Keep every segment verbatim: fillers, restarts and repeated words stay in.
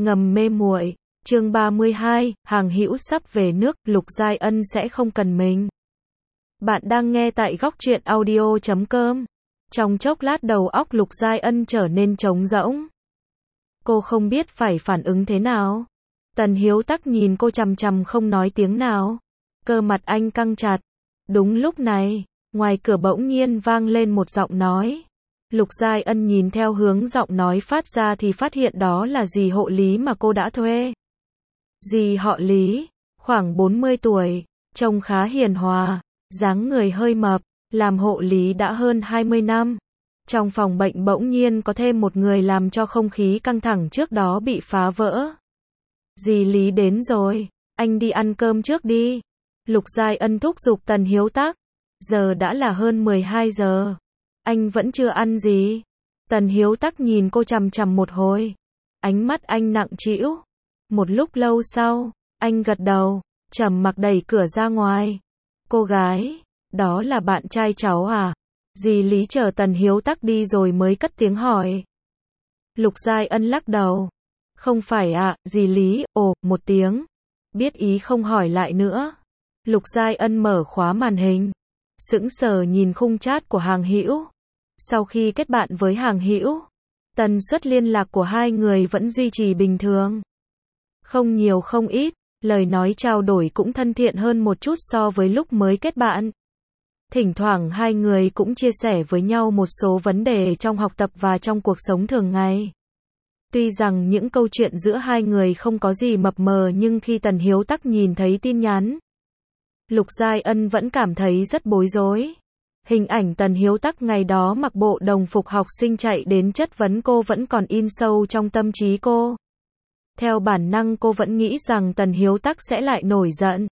Ngầm mê muội, chương ba mươi hai, hàng hữu sắp về nước, Lục Giai Ân sẽ không cần mình. Bạn đang nghe tại góc truyện audio chấm com. Trong chốc lát đầu óc Lục Giai Ân trở nên trống rỗng. Cô không biết phải phản ứng thế nào. Tần Hiếu Tắc nhìn cô chằm chằm không nói tiếng nào. Cơ mặt anh căng chặt. Đúng lúc này, ngoài cửa bỗng nhiên vang lên một giọng nói. Lục Giai Ân nhìn theo hướng giọng nói phát ra thì phát hiện đó là dì hộ lý mà cô đã thuê. Dì họ Lý, khoảng bốn mươi tuổi, trông khá hiền hòa, dáng người hơi mập, làm hộ lý đã hơn hai mươi năm. Trong phòng bệnh bỗng nhiên có thêm một người làm cho không khí căng thẳng trước đó bị phá vỡ. Dì Lý đến rồi, anh đi ăn cơm trước đi. Lục Giai Ân thúc giục Tần Hiếu Tắc. Giờ đã là hơn mười hai giờ. Anh vẫn chưa ăn gì. Tần Hiếu Tắc nhìn cô chằm chằm một hồi. Ánh mắt anh nặng trĩu. Một lúc lâu sau, anh gật đầu, trầm mặc đẩy cửa ra ngoài. Cô gái, đó là bạn trai cháu à? Dì Lý chờ Tần Hiếu Tắc đi rồi mới cất tiếng hỏi. Lục Giai Ân lắc đầu. Không phải ạ, à, dì Lý, ồ, một tiếng. Biết ý không hỏi lại nữa. Lục Giai Ân mở khóa màn hình. Sững sờ nhìn khung chat của Hàng Hữu. Sau khi kết bạn với Hàng Hữu, tần suất liên lạc của hai người vẫn duy trì bình thường. Không nhiều không ít, lời nói trao đổi cũng thân thiện hơn một chút so với lúc mới kết bạn. Thỉnh thoảng hai người cũng chia sẻ với nhau một số vấn đề trong học tập và trong cuộc sống thường ngày. Tuy rằng những câu chuyện giữa hai người không có gì mập mờ nhưng khi Tần Hiếu Tắc nhìn thấy tin nhắn, Lục Giai Ân vẫn cảm thấy rất bối rối. Hình ảnh Tần Hiếu Tắc ngày đó mặc bộ đồng phục học sinh chạy đến chất vấn cô vẫn còn in sâu trong tâm trí cô. Theo bản năng cô vẫn nghĩ rằng Tần Hiếu Tắc sẽ lại nổi giận.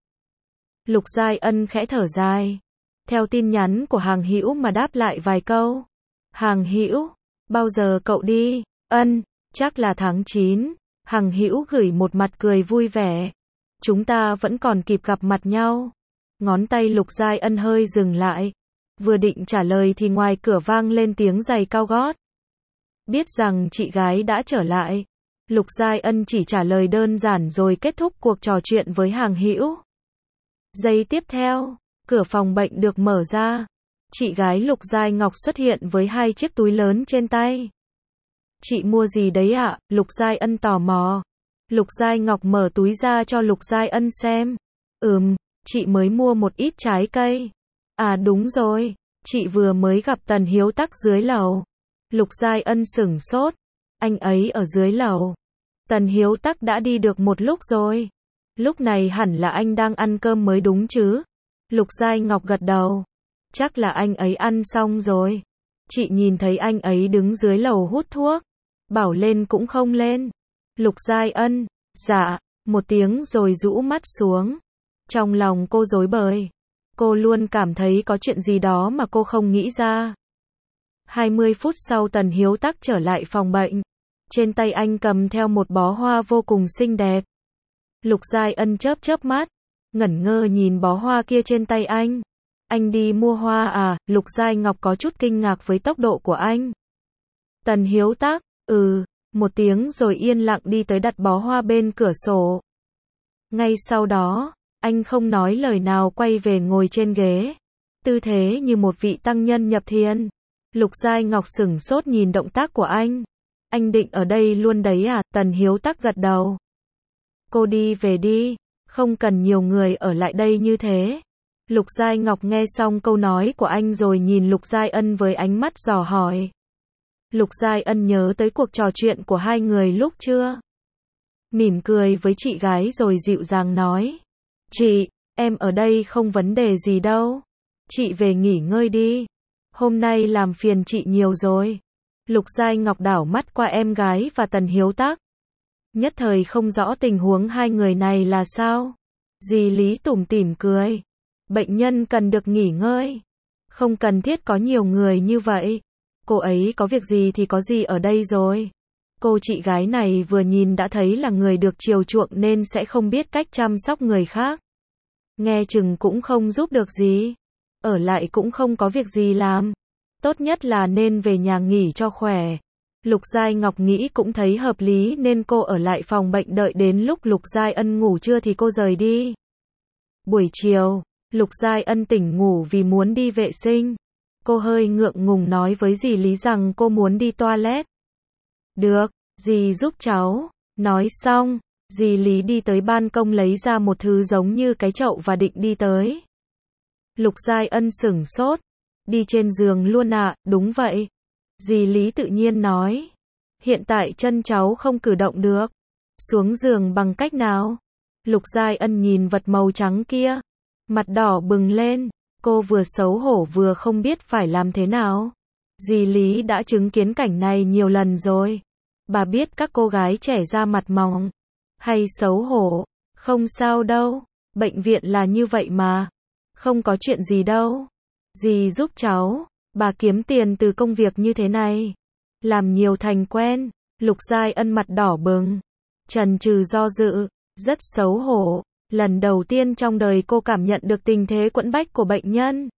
Lục Giai Ân khẽ thở dài. Theo tin nhắn của Hàng Hữu mà đáp lại vài câu. Hàng Hữu, bao giờ cậu đi? Ân, chắc là tháng chín. Hàng Hữu gửi một mặt cười vui vẻ. Chúng ta vẫn còn kịp gặp mặt nhau. Ngón tay Lục Giai Ân hơi dừng lại. Vừa định trả lời thì ngoài cửa vang lên tiếng giày cao gót. Biết rằng chị gái đã trở lại, Lục Giai Ân chỉ trả lời đơn giản rồi kết thúc cuộc trò chuyện với Hàng Hữu. Giây tiếp theo, cửa phòng bệnh được mở ra. Chị gái Lục Giai Ngọc xuất hiện với hai chiếc túi lớn trên tay. Chị mua gì đấy ạ? À? Lục Giai Ân tò mò. Lục Giai Ngọc mở túi ra cho Lục Giai Ân xem. Ừm, chị mới mua một ít trái cây. À đúng rồi, chị vừa mới gặp Tần Hiếu Tắc dưới lầu. Lục Giai Ân sửng sốt. Anh ấy ở dưới lầu. Tần Hiếu Tắc đã đi được một lúc rồi. Lúc này hẳn là anh đang ăn cơm mới đúng chứ. Lục Giai Ngọc gật đầu. Chắc là anh ấy ăn xong rồi. Chị nhìn thấy anh ấy đứng dưới lầu hút thuốc. Bảo lên cũng không lên. Lục Giai Ân, dạ, một tiếng rồi rũ mắt xuống. Trong lòng cô rối bời. Cô luôn cảm thấy có chuyện gì đó mà cô không nghĩ ra. hai mươi phút sau Tần Hiếu Tắc trở lại phòng bệnh. Trên tay anh cầm theo một bó hoa vô cùng xinh đẹp. Lục Giai Ân chớp chớp mắt, ngẩn ngơ nhìn bó hoa kia trên tay anh. Anh đi mua hoa à? Lục Giai Ngọc có chút kinh ngạc với tốc độ của anh. Tần Hiếu Tắc, ừ, một tiếng rồi yên lặng đi tới đặt bó hoa bên cửa sổ. Ngay sau đó, anh không nói lời nào quay về ngồi trên ghế. Tư thế như một vị tăng nhân nhập thiền. Lục Giai Ngọc sửng sốt nhìn động tác của anh. Anh định ở đây luôn đấy à? Tần Hiếu Tắc gật đầu. Cô đi về đi, không cần nhiều người ở lại đây như thế. Lục Giai Ngọc nghe xong câu nói của anh rồi nhìn Lục Giai Ân với ánh mắt dò hỏi. Lục Giai Ân nhớ tới cuộc trò chuyện của hai người lúc trưa. Mỉm cười với chị gái rồi dịu dàng nói. Chị, em ở đây không vấn đề gì đâu. Chị về nghỉ ngơi đi. Hôm nay làm phiền chị nhiều rồi. Lục Giai Ngọc đảo mắt qua em gái và Tần Hiếu Tắc. Nhất thời không rõ tình huống hai người này là sao. Dì Lý tủm tỉm cười. Bệnh nhân cần được nghỉ ngơi. Không cần thiết có nhiều người như vậy. Cô ấy có việc gì thì có gì ở đây rồi. Cô chị gái này vừa nhìn đã thấy là người được chiều chuộng nên sẽ không biết cách chăm sóc người khác. Nghe chừng cũng không giúp được gì. Ở lại cũng không có việc gì làm. Tốt nhất là nên về nhà nghỉ cho khỏe. Lục Giai Ngọc nghĩ cũng thấy hợp lý nên cô ở lại phòng bệnh đợi đến lúc Lục Giai Ân ngủ trưa thì cô rời đi. Buổi chiều, Lục Giai Ân tỉnh ngủ vì muốn đi vệ sinh. Cô hơi ngượng ngùng nói với dì Lý rằng cô muốn đi toilet. Được, dì giúp cháu. Nói xong, dì Lý đi tới ban công lấy ra một thứ giống như cái chậu và định đi tới. Lục Giai Ân sửng sốt. Đi trên giường luôn ạ, à, đúng vậy. Dì Lý tự nhiên nói. Hiện tại chân cháu không cử động được. Xuống giường bằng cách nào? Lục Giai Ân nhìn vật màu trắng kia. Mặt đỏ bừng lên. Cô vừa xấu hổ vừa không biết phải làm thế nào. Dì Lý đã chứng kiến cảnh này nhiều lần rồi. Bà biết các cô gái trẻ da mặt mỏng hay xấu hổ. Không sao đâu. Bệnh viện là như vậy mà. Không có chuyện gì đâu. Dì giúp cháu. Bà kiếm tiền từ công việc như thế này. Làm nhiều thành quen. Lục Giai Ân mặt đỏ bừng. Chần chừ do dự. Rất xấu hổ. Lần đầu tiên trong đời cô cảm nhận được tình thế quẫn bách của bệnh nhân.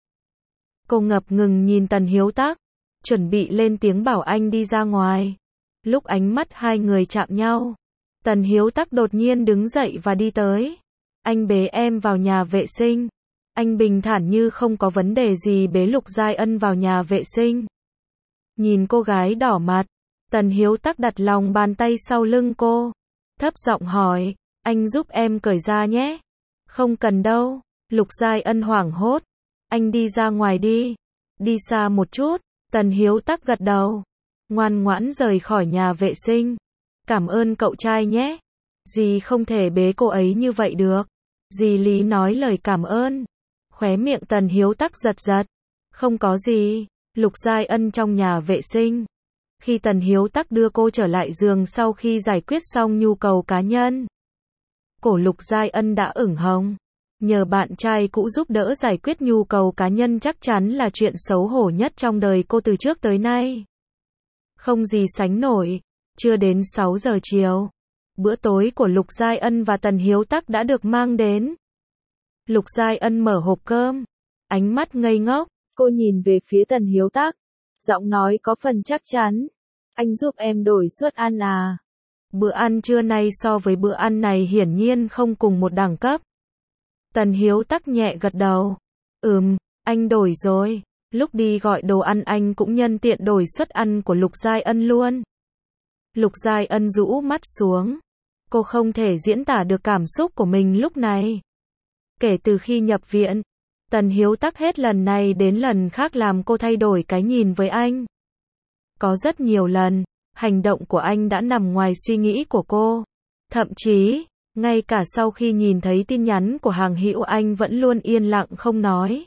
Cô ngập ngừng nhìn Tần Hiếu Tắc. Chuẩn bị lên tiếng bảo anh đi ra ngoài. Lúc ánh mắt hai người chạm nhau. Tần Hiếu Tắc đột nhiên đứng dậy và đi tới. Anh bế em vào nhà vệ sinh. Anh bình thản như không có vấn đề gì bế Lục Giai Ân vào nhà vệ sinh. Nhìn cô gái đỏ mặt. Tần Hiếu Tắc đặt lòng bàn tay sau lưng cô. Thấp giọng hỏi. Anh giúp em cởi ra nhé. Không cần đâu. Lục Giai Ân hoảng hốt. Anh đi ra ngoài đi. Đi xa một chút. Tần Hiếu Tắc gật đầu. Ngoan ngoãn rời khỏi nhà vệ sinh. Cảm ơn cậu trai nhé. Dì không thể bế cô ấy như vậy được. Dì Lý nói lời cảm ơn. Khóe miệng Tần Hiếu Tắc giật giật. Không có gì. Lục Giai Ân trong nhà vệ sinh. Khi Tần Hiếu Tắc đưa cô trở lại giường sau khi giải quyết xong nhu cầu cá nhân. Cổ Lục Giai Ân đã ửng hồng. Nhờ bạn trai cũ giúp đỡ giải quyết nhu cầu cá nhân chắc chắn là chuyện xấu hổ nhất trong đời cô từ trước tới nay. Không gì sánh nổi. Chưa đến sáu giờ chiều. Bữa tối của Lục Giai Ân và Tần Hiếu Tắc đã được mang đến. Lục Giai Ân mở hộp cơm. Ánh mắt ngây ngốc. Cô nhìn về phía Tần Hiếu Tắc. Giọng nói có phần chắc chắn. Anh giúp em đổi suất ăn à? Bữa ăn trưa nay so với bữa ăn này hiển nhiên không cùng một đẳng cấp. Tần Hiếu Tắc nhẹ gật đầu. Ừm, anh đổi rồi. Lúc đi gọi đồ ăn anh cũng nhân tiện đổi suất ăn của Lục Giai Ân luôn. Lục Giai Ân rũ mắt xuống. Cô không thể diễn tả được cảm xúc của mình lúc này. Kể từ khi nhập viện, Tần Hiếu Tắc hết lần này đến lần khác làm cô thay đổi cái nhìn với anh. Có rất nhiều lần, hành động của anh đã nằm ngoài suy nghĩ của cô. Thậm chí, ngay cả sau khi nhìn thấy tin nhắn của Hàng Hữu anh vẫn luôn yên lặng không nói.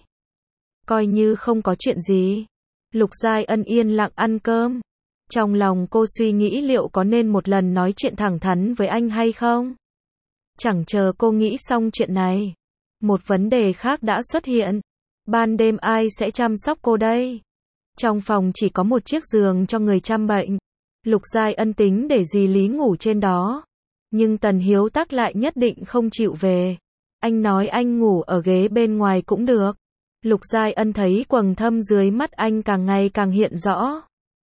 Coi như không có chuyện gì. Lục Giai Ân yên lặng ăn cơm. Trong lòng cô suy nghĩ liệu có nên một lần nói chuyện thẳng thắn với anh hay không. Chẳng chờ cô nghĩ xong chuyện này. Một vấn đề khác đã xuất hiện. Ban đêm ai sẽ chăm sóc cô đây? Trong phòng chỉ có một chiếc giường cho người chăm bệnh. Lục Giai Ân tính để dì Lý ngủ trên đó. Nhưng Tần Hiếu Tắc lại nhất định không chịu về. Anh nói anh ngủ ở ghế bên ngoài cũng được. Lục Giai Ân thấy quầng thâm dưới mắt anh càng ngày càng hiện rõ.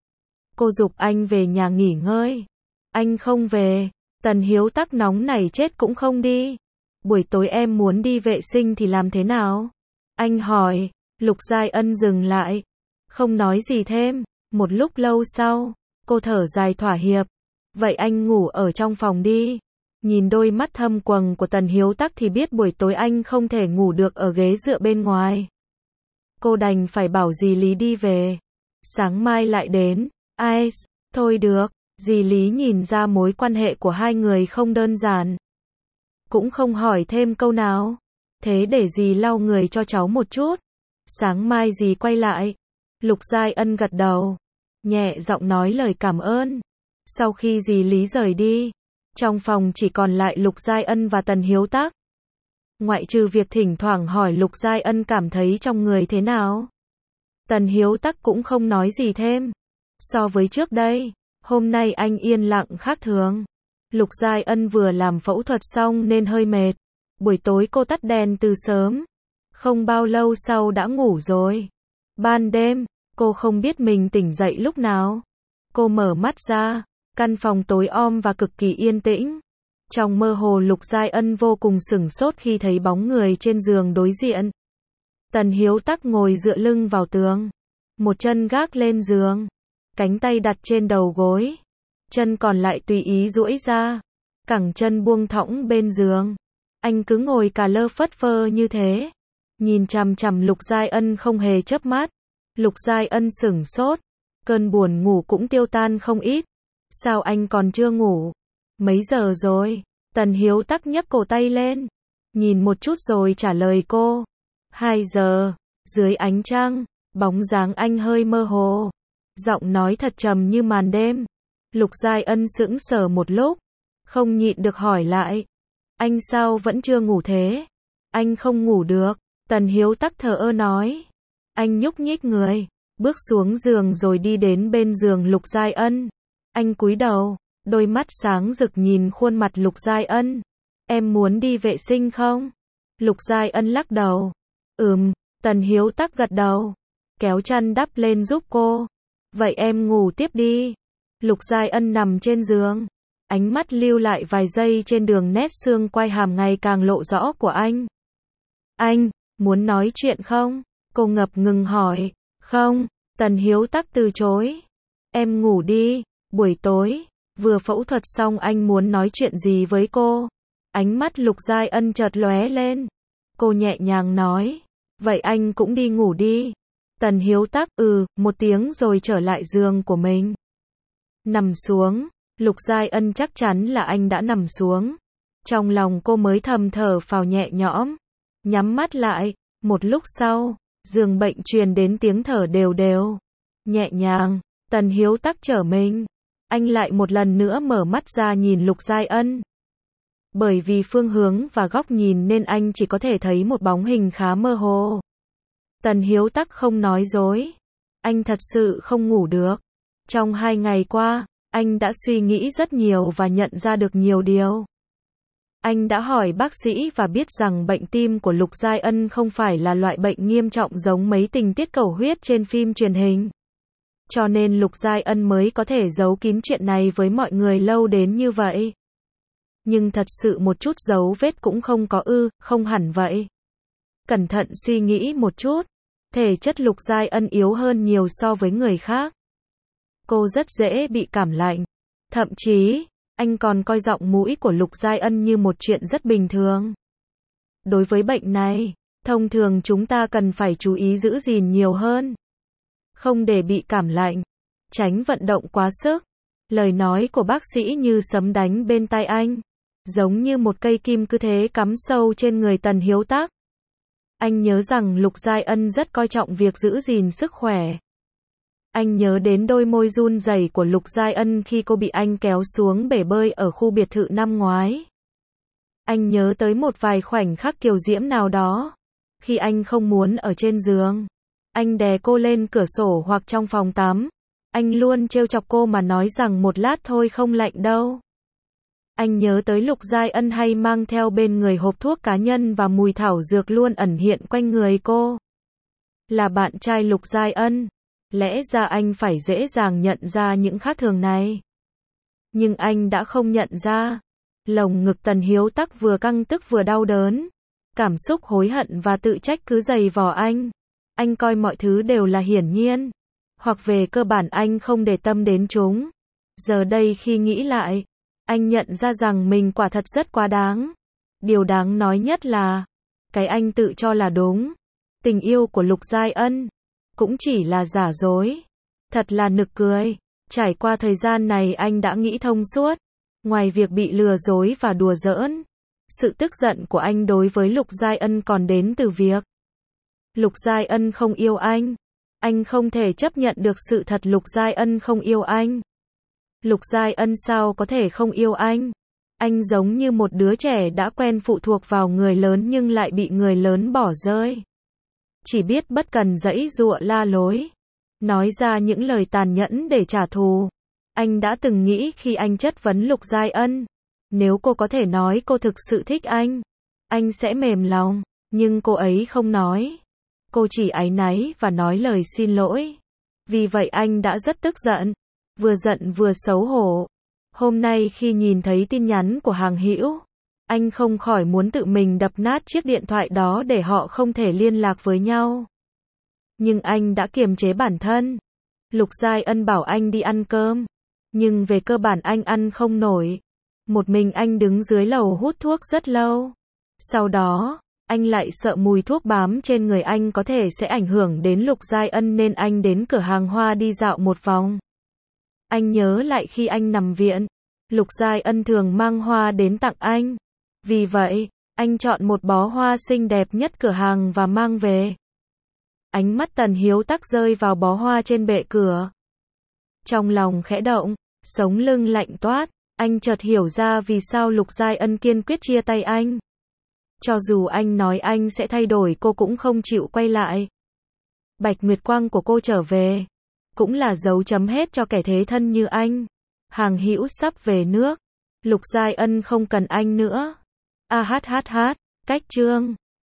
Cô giục anh về nhà nghỉ ngơi. Anh không về. Tần Hiếu Tắc nóng này chết cũng không đi. Buổi tối em muốn đi vệ sinh thì làm thế nào? Anh hỏi. Lục Giai Ân dừng lại. Không nói gì thêm. Một lúc lâu sau, cô thở dài thỏa hiệp. Vậy anh ngủ ở trong phòng đi. Nhìn đôi mắt thâm quầng của Tần Hiếu Tắc thì biết buổi tối anh không thể ngủ được ở ghế dựa bên ngoài. Cô đành phải bảo dì Lý đi về. Sáng mai lại đến. Ai, thôi được. Dì Lý nhìn ra mối quan hệ của hai người không đơn giản. Cũng không hỏi thêm câu nào. Thế để dì lau người cho cháu một chút. Sáng mai dì quay lại. Lục Giai Ân gật đầu. Nhẹ giọng nói lời cảm ơn. Sau khi dì Lý rời đi, trong phòng chỉ còn lại Lục Giai Ân và Tần Hiếu Tắc. Ngoại trừ việc thỉnh thoảng hỏi Lục Giai Ân cảm thấy trong người thế nào. Tần Hiếu Tắc cũng không nói gì thêm. So với trước đây, hôm nay anh yên lặng khác thường. Lục Giai Ân vừa làm phẫu thuật xong nên hơi mệt. Buổi tối cô tắt đèn từ sớm. Không bao lâu sau đã ngủ rồi. Ban đêm, cô không biết mình tỉnh dậy lúc nào. Cô mở mắt ra, căn phòng tối om và cực kỳ yên tĩnh. Trong mơ hồ Lục Giai Ân vô cùng sửng sốt khi thấy bóng người trên giường đối diện. Tần Hiếu Tắc ngồi dựa lưng vào tường, một chân gác lên giường, cánh tay đặt trên đầu gối, chân còn lại tùy ý duỗi ra, cẳng chân buông thõng bên giường. Anh cứ ngồi cà lơ phất phơ như thế, nhìn chằm chằm Lục Giai Ân không hề chớp mắt. Lục Giai Ân sửng sốt, cơn buồn ngủ cũng tiêu tan không ít. Sao anh còn chưa ngủ? Mấy giờ rồi? Tần Hiếu Tắc nhấc cổ tay lên, nhìn một chút rồi trả lời cô. Hai giờ. Dưới ánh trăng, bóng dáng anh hơi mơ hồ, giọng nói thật trầm như màn đêm. Lục Giai Ân sững sờ một lúc, không nhịn được hỏi lại. Anh sao vẫn chưa ngủ thế? Anh không ngủ được. Tần Hiếu Tắc thờ ơ nói. Anh nhúc nhích người, bước xuống giường rồi đi đến bên giường Lục Giai Ân. Anh cúi đầu, đôi mắt sáng rực nhìn khuôn mặt Lục Giai Ân. Em muốn đi vệ sinh không? Lục Giai Ân lắc đầu. Ừm. Tần Hiếu Tắc gật đầu, kéo chăn đắp lên giúp cô. Vậy em ngủ tiếp đi. Lục Giai Ân nằm trên giường, ánh mắt lưu lại vài giây trên đường nét xương quai hàm ngày càng lộ rõ của anh. Anh, muốn nói chuyện không? Cô ngập ngừng hỏi. Không. Tần Hiếu Tắc từ chối. Em ngủ đi, buổi tối, vừa phẫu thuật xong anh muốn nói chuyện gì với cô. Ánh mắt Lục Giai Ân chợt lóe lên. Cô nhẹ nhàng nói. Vậy anh cũng đi ngủ đi. Tần Hiếu Tắc ừ, một tiếng rồi trở lại giường của mình. Nằm xuống, Lục Giai Ân chắc chắn là anh đã nằm xuống. Trong lòng cô mới thầm thở phào nhẹ nhõm. Nhắm mắt lại, một lúc sau, giường bệnh truyền đến tiếng thở đều đều. Nhẹ nhàng, Tần Hiếu Tắc trở mình. Anh lại một lần nữa mở mắt ra nhìn Lục Giai Ân. Bởi vì phương hướng và góc nhìn nên anh chỉ có thể thấy một bóng hình khá mơ hồ. Tần Hiếu Tắc không nói dối. Anh thật sự không ngủ được. Trong hai ngày qua, anh đã suy nghĩ rất nhiều và nhận ra được nhiều điều. Anh đã hỏi bác sĩ và biết rằng bệnh tim của Lục Giai Ân không phải là loại bệnh nghiêm trọng giống mấy tình tiết cầu huyết trên phim truyền hình. Cho nên Lục Giai Ân mới có thể giấu kín chuyện này với mọi người lâu đến như vậy. Nhưng thật sự một chút dấu vết cũng không có ư, không hẳn vậy. Cẩn thận suy nghĩ một chút, thể chất Lục Giai Ân yếu hơn nhiều so với người khác. Cô rất dễ bị cảm lạnh. Thậm chí, anh còn coi giọng mũi của Lục Giai Ân như một chuyện rất bình thường. Đối với bệnh này, thông thường chúng ta cần phải chú ý giữ gìn nhiều hơn. Không để bị cảm lạnh, tránh vận động quá sức. Lời nói của bác sĩ như sấm đánh bên tai anh, giống như một cây kim cứ thế cắm sâu trên người Tần Hiếu Tắc. Anh nhớ rằng Lục Giai Ân rất coi trọng việc giữ gìn sức khỏe. Anh nhớ đến đôi môi run rẩy của Lục Giai Ân khi cô bị anh kéo xuống bể bơi ở khu biệt thự năm ngoái. Anh nhớ tới một vài khoảnh khắc kiều diễm nào đó, khi anh không muốn ở trên giường. Anh đè cô lên cửa sổ hoặc trong phòng tắm. Anh luôn trêu chọc cô mà nói rằng một lát thôi không lạnh đâu. Anh nhớ tới Lục Giai Ân hay mang theo bên người hộp thuốc cá nhân và mùi thảo dược luôn ẩn hiện quanh người cô. Là bạn trai Lục Giai Ân, lẽ ra anh phải dễ dàng nhận ra những khác thường này. Nhưng anh đã không nhận ra. Lồng ngực Tần Hiếu Tắc vừa căng tức vừa đau đớn. Cảm xúc hối hận và tự trách cứ dày vò anh. Anh coi mọi thứ đều là hiển nhiên. Hoặc về cơ bản anh không để tâm đến chúng. Giờ đây khi nghĩ lại, anh nhận ra rằng mình quả thật rất quá đáng. Điều đáng nói nhất là, cái anh tự cho là đúng, tình yêu của Lục Giai Ân, cũng chỉ là giả dối. Thật là nực cười. Trải qua thời gian này anh đã nghĩ thông suốt. Ngoài việc bị lừa dối và đùa giỡn, sự tức giận của anh đối với Lục Giai Ân còn đến từ việc Lục Giai Ân không yêu anh. Anh không thể chấp nhận được sự thật Lục Giai Ân không yêu anh. Lục Giai Ân sao có thể không yêu anh? Anh giống như một đứa trẻ đã quen phụ thuộc vào người lớn nhưng lại bị người lớn bỏ rơi. Chỉ biết bất cần giãy giụa la lối, nói ra những lời tàn nhẫn để trả thù. Anh đã từng nghĩ khi anh chất vấn Lục Giai Ân, nếu cô có thể nói cô thực sự thích anh, anh sẽ mềm lòng, nhưng cô ấy không nói. Cô chỉ áy náy và nói lời xin lỗi. Vì vậy anh đã rất tức giận. vừa giận vừa xấu hổ. Hôm nay khi nhìn thấy tin nhắn của Hàng Hữu, anh không khỏi muốn tự mình đập nát chiếc điện thoại đó để họ không thể liên lạc với nhau. Nhưng anh đã kiềm chế bản thân. Lục Giai Ân bảo anh đi ăn cơm, nhưng về cơ bản anh ăn không nổi. Một mình anh đứng dưới lầu hút thuốc rất lâu. Sau đó, anh lại sợ mùi thuốc bám trên người anh có thể sẽ ảnh hưởng đến Lục Giai Ân nên anh đến cửa hàng hoa đi dạo một vòng. Anh nhớ lại khi anh nằm viện, Lục Giai Ân thường mang hoa đến tặng anh. Vì vậy, anh chọn một bó hoa xinh đẹp nhất cửa hàng và mang về. Ánh mắt Tần Hiếu Tắc rơi vào bó hoa trên bệ cửa. Trong lòng khẽ động, sống lưng lạnh toát, anh chợt hiểu ra vì sao Lục Giai Ân kiên quyết chia tay anh. Cho dù anh nói anh sẽ thay đổi cô cũng không chịu quay lại. Bạch Nguyệt Quang của cô trở về, cũng là dấu chấm hết cho kẻ thế thân như anh. Hàng Hữu sắp về nước, Lục Giai Ân không cần anh nữa. A hát hát hát, cách chương.